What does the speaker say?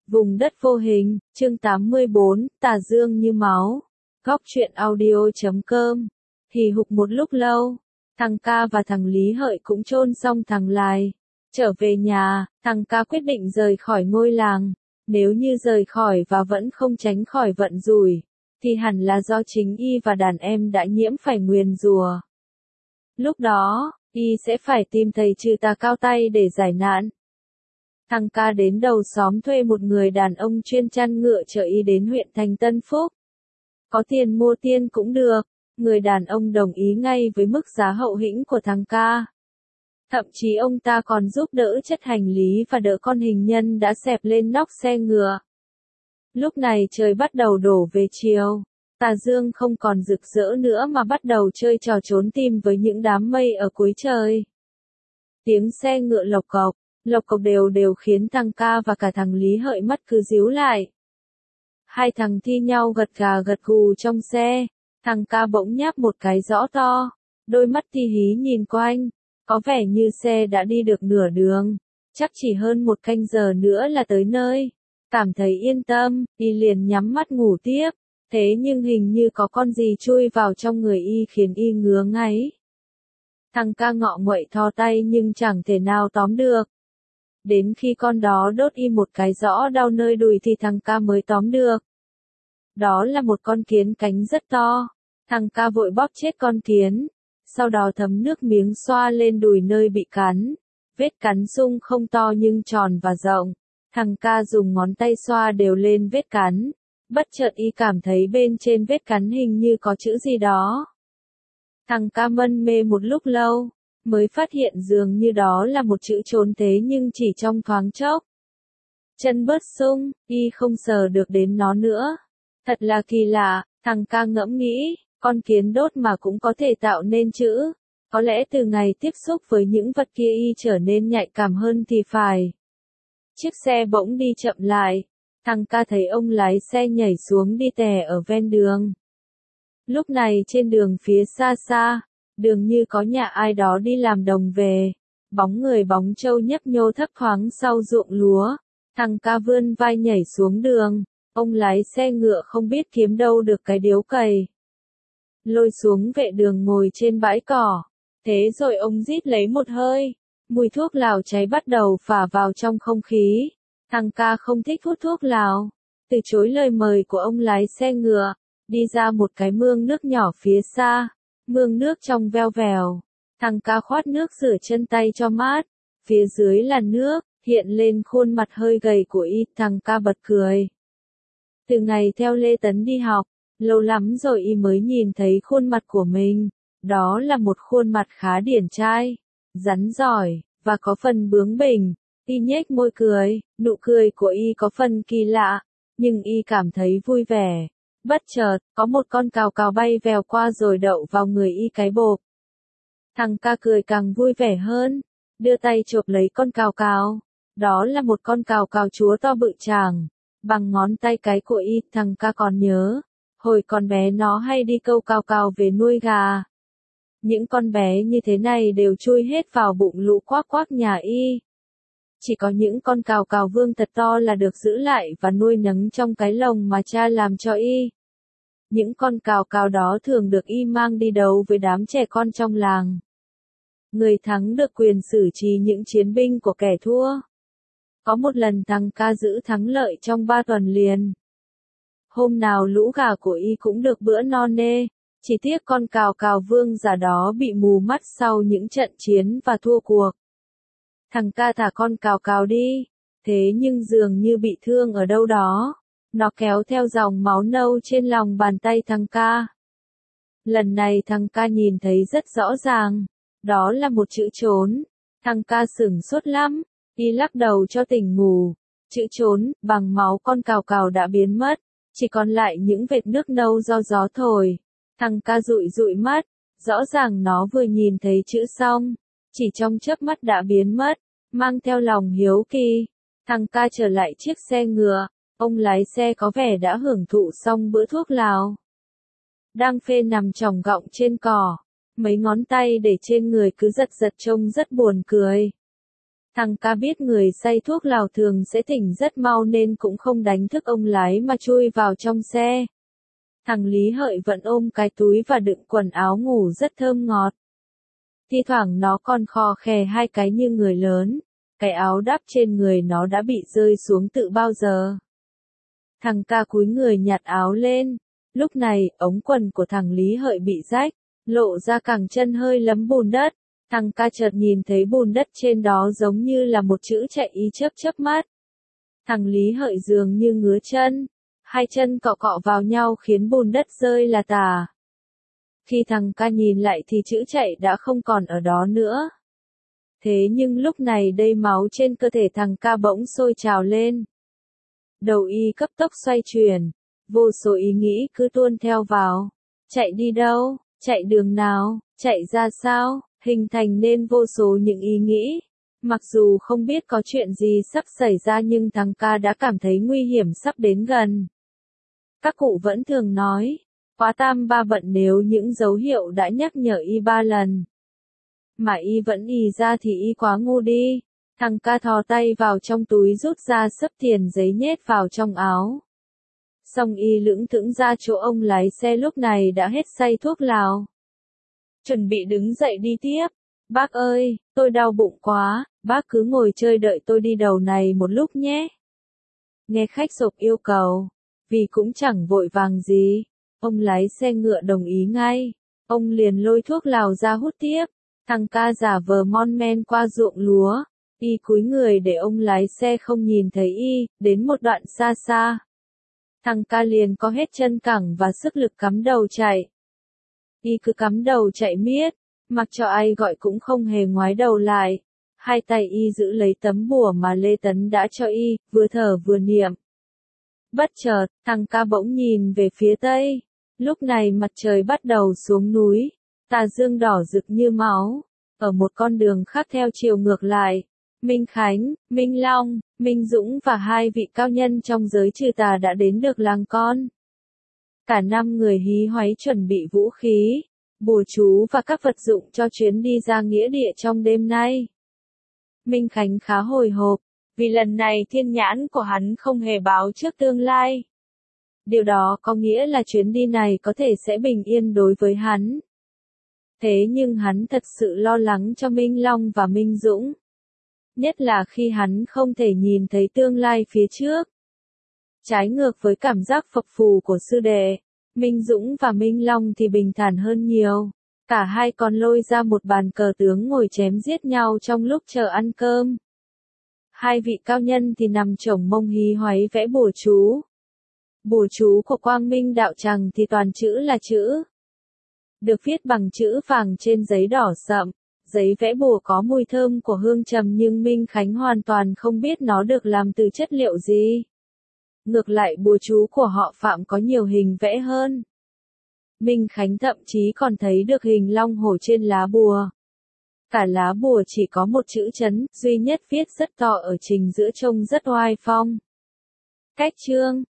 Vùng đất vô hình, chương 84, tà dương như máu. Góc truyện audio.com. Hì hục một lúc lâu, thằng Ca và thằng Lý Hợi cũng chôn xong thằng Lai. Trở về nhà, thằng Ca quyết định rời khỏi ngôi làng. Nếu như rời khỏi và vẫn không tránh khỏi vận rủi, thì hẳn là do chính y và đàn em đã nhiễm phải nguyền rủa. Lúc đó, y sẽ phải tìm thầy trừ tà cao tay để giải nạn. Thằng Ca đến đầu xóm thuê một người đàn ông chuyên chăn ngựa chở y đến huyện thành Tân Phúc. Có tiền mua tiên cũng được, người đàn ông đồng ý ngay với mức giá hậu hĩnh của thằng Ca. Thậm chí ông ta còn giúp đỡ chất hành lý và đỡ con hình nhân đã xẹp lên nóc xe ngựa. Lúc này trời bắt đầu đổ về chiều, tà dương không còn rực rỡ nữa mà bắt đầu chơi trò trốn tìm với những đám mây ở cuối trời. Tiếng xe ngựa lộc cộc đều đều khiến thằng Ca và cả thằng Lý Hợi mắt cứ díu lại. Hai thằng thi nhau gật gà gật gù trong xe, thằng Ca bỗng nháp một cái rõ to, đôi mắt ti hí nhìn quanh, có vẻ như xe đã đi được nửa đường, chắc chỉ hơn một canh giờ nữa là tới nơi. Cảm thấy yên tâm, y liền nhắm mắt ngủ tiếp, thế nhưng hình như có con gì chui vào trong người y khiến y ngứa ngáy. Thằng Ca ngọ nguậy thò tay nhưng chẳng thể nào tóm được. Đến khi con đó đốt y một cái rõ đau nơi đùi thì thằng Ca mới tóm được. Đó là một con kiến cánh rất to. Thằng Ca vội bóp chết con kiến, sau đó thấm nước miếng xoa lên đùi nơi bị cắn. Vết cắn sung không to nhưng tròn và rộng. Thằng Ca dùng ngón tay xoa đều lên vết cắn. Bất chợt y cảm thấy bên trên vết cắn hình như có chữ gì đó. Thằng Ca mân mê một lúc lâu, mới phát hiện dường như đó là một chữ trốn thế nhưng chỉ trong thoáng chốc. Chân bớt sung, y không sờ được đến nó nữa. Thật là kỳ lạ, thằng Ca ngẫm nghĩ, con kiến đốt mà cũng có thể tạo nên chữ. Có lẽ từ ngày tiếp xúc với những vật kia y trở nên nhạy cảm hơn thì phải. Chiếc xe bỗng đi chậm lại, thằng Ca thấy ông lái xe nhảy xuống đi tè ở ven đường. Lúc này trên đường phía xa xa, dường như có nhà ai đó đi làm đồng về, bóng người bóng trâu nhấp nhô thấp thoáng sau ruộng lúa. Thằng Ca vươn vai nhảy xuống đường, ông lái xe ngựa không biết kiếm đâu được cái điếu cày. Lôi xuống vệ đường ngồi trên bãi cỏ, thế rồi ông rít lấy một hơi, mùi thuốc lào cháy bắt đầu phả vào trong không khí. Thằng Ca không thích hút thuốc lào, từ chối lời mời của ông lái xe ngựa, đi ra một cái mương nước nhỏ phía xa. Mương nước trong veo vèo, thằng Ca khoát nước rửa chân tay cho mát, phía dưới là nước, hiện lên khuôn mặt hơi gầy của y, thằng Ca bật cười. Từ ngày theo Lê Tấn đi học, lâu lắm rồi y mới nhìn thấy khuôn mặt của mình, đó là một khuôn mặt khá điển trai, rắn giỏi, và có phần bướng bỉnh. Y nhếch môi cười, nụ cười của y có phần kỳ lạ, nhưng y cảm thấy vui vẻ. Bất chợt, có một con cào cào bay vèo qua rồi đậu vào người y cái bộp. Thằng Ca cười càng vui vẻ hơn, đưa tay chộp lấy con cào cào. Đó là một con cào cào chúa to bự chảng, bằng ngón tay cái của y. Thằng Ca còn nhớ, hồi còn bé nó hay đi câu cào cào về nuôi gà. Những con bé như thế này đều chui hết vào bụng lũ quác quác nhà y. Chỉ có những con cào cào vương thật to là được giữ lại và nuôi nấng trong cái lồng mà cha làm cho y. Những con cào cào đó thường được y mang đi đấu với đám trẻ con trong làng. Người thắng được quyền xử trí những chiến binh của kẻ thua. Có một lần thằng Ca giữ thắng lợi trong 3 tuần liền. Hôm nào lũ gà của y cũng được bữa no nê, chỉ tiếc con cào cào vương giả đó bị mù mắt sau những trận chiến và thua cuộc. Thằng Ca thả con cào cào đi, thế nhưng dường như bị thương ở đâu đó. Nó kéo theo dòng máu nâu trên lòng bàn tay thằng Ca. Lần này thằng Ca nhìn thấy rất rõ ràng, đó là một chữ trốn. Thằng Ca sửng sốt lắm, y lắc đầu cho tỉnh ngủ. Chữ trốn, bằng máu con cào cào đã biến mất, chỉ còn lại những vệt nước nâu do gió thổi. Thằng Ca dụi dụi mắt, rõ ràng nó vừa nhìn thấy chữ xong, chỉ trong chớp mắt đã biến mất, mang theo lòng hiếu kỳ. Thằng Ca trở lại chiếc xe ngựa. Ông lái xe có vẻ đã hưởng thụ xong bữa thuốc lào. Đang phê nằm chòng gọng trên cỏ, mấy ngón tay để trên người cứ giật giật trông rất buồn cười. Thằng ca biết người say thuốc lào thường sẽ tỉnh rất mau nên cũng không đánh thức ông lái mà chui vào trong xe. Thằng Lý Hợi vẫn ôm cái túi và đựng quần áo ngủ rất thơm ngọt. Thi thoảng nó còn khò khè hai cái như người lớn, cái áo đắp trên người nó đã bị rơi xuống từ bao giờ. Thằng ca cúi người nhặt áo lên, lúc này ống quần của thằng Lý Hợi bị rách, lộ ra cẳng chân hơi lấm bùn đất. Thằng ca chợt nhìn thấy bùn đất trên đó giống như là một chữ chạy y chớp chớp mắt. Thằng Lý Hợi dường như ngứa chân, hai chân cọ cọ vào nhau khiến bùn đất rơi là tả. Khi thằng ca nhìn lại thì chữ chạy đã không còn ở đó nữa. Thế nhưng lúc này đây máu trên cơ thể thằng ca bỗng sôi trào lên. Đầu y cấp tốc xoay chuyển, vô số ý nghĩ cứ tuôn theo vào. Chạy đi đâu? Chạy đường nào? Chạy ra sao? Hình thành nên vô số những ý nghĩ. Mặc dù không biết có chuyện gì sắp xảy ra nhưng thằng ca đã cảm thấy nguy hiểm sắp đến gần. Các cụ vẫn thường nói, quá tam ba bận nếu những dấu hiệu đã nhắc nhở y 3 lần. Mà y vẫn ì ra thì y quá ngu đi. Thằng ca thò tay vào trong túi rút ra xấp tiền giấy nhét vào trong áo. Xong y lững thững ra chỗ ông lái xe lúc này đã hết say thuốc lào. Chuẩn bị đứng dậy đi tiếp. Bác ơi, tôi đau bụng quá, bác cứ ngồi chơi đợi tôi đi đầu này một lúc nhé. Nghe khách sộp yêu cầu, vì cũng chẳng vội vàng gì, ông lái xe ngựa đồng ý ngay. Ông liền lôi thuốc lào ra hút tiếp. Thằng ca giả vờ mon men qua ruộng lúa. Y cúi người để ông lái xe không nhìn thấy y, đến một đoạn xa xa. Thằng ca liền có hết chân cẳng và sức lực cắm đầu chạy. Y cứ cắm đầu chạy miết, mặc cho ai gọi cũng không hề ngoái đầu lại. Hai tay y giữ lấy tấm bùa mà Lê Tấn đã cho y, vừa thở vừa niệm. Bất chợt, thằng ca bỗng nhìn về phía tây. Lúc này mặt trời bắt đầu xuống núi, tà dương đỏ rực như máu. Ở một con đường khác theo chiều ngược lại, Minh Khánh, Minh Long, Minh Dũng và hai vị cao nhân trong giới trừ tà đã đến được làng con. Cả 5 người hí hoáy chuẩn bị vũ khí, bùa chú và các vật dụng cho chuyến đi ra nghĩa địa trong đêm nay. Minh Khánh khá hồi hộp, vì lần này thiên nhãn của hắn không hề báo trước tương lai. Điều đó có nghĩa là chuyến đi này có thể sẽ bình yên đối với hắn. Thế nhưng hắn thật sự lo lắng cho Minh Long và Minh Dũng. Nhất là khi hắn không thể nhìn thấy tương lai phía trước. Trái ngược với cảm giác phập phù của sư đệ, Minh Dũng và Minh Long thì bình thản hơn nhiều. Cả hai còn lôi ra một bàn cờ tướng ngồi chém giết nhau trong lúc chờ ăn cơm. Hai vị cao nhân thì nằm chổng mông hí hoáy vẽ bùa chú. Bùa chú của Quang Minh Đạo Tràng thì toàn chữ là chữ. Được viết bằng chữ vàng trên giấy đỏ sậm. Giấy vẽ bùa có mùi thơm của hương trầm nhưng Minh Khánh hoàn toàn không biết nó được làm từ chất liệu gì. Ngược lại bùa chú của họ Phạm có nhiều hình vẽ hơn. Minh Khánh thậm chí còn thấy được hình long hổ trên lá bùa. Cả lá bùa chỉ có một chữ chấn, duy nhất viết rất to ở trình giữa trông rất oai phong. Cách chương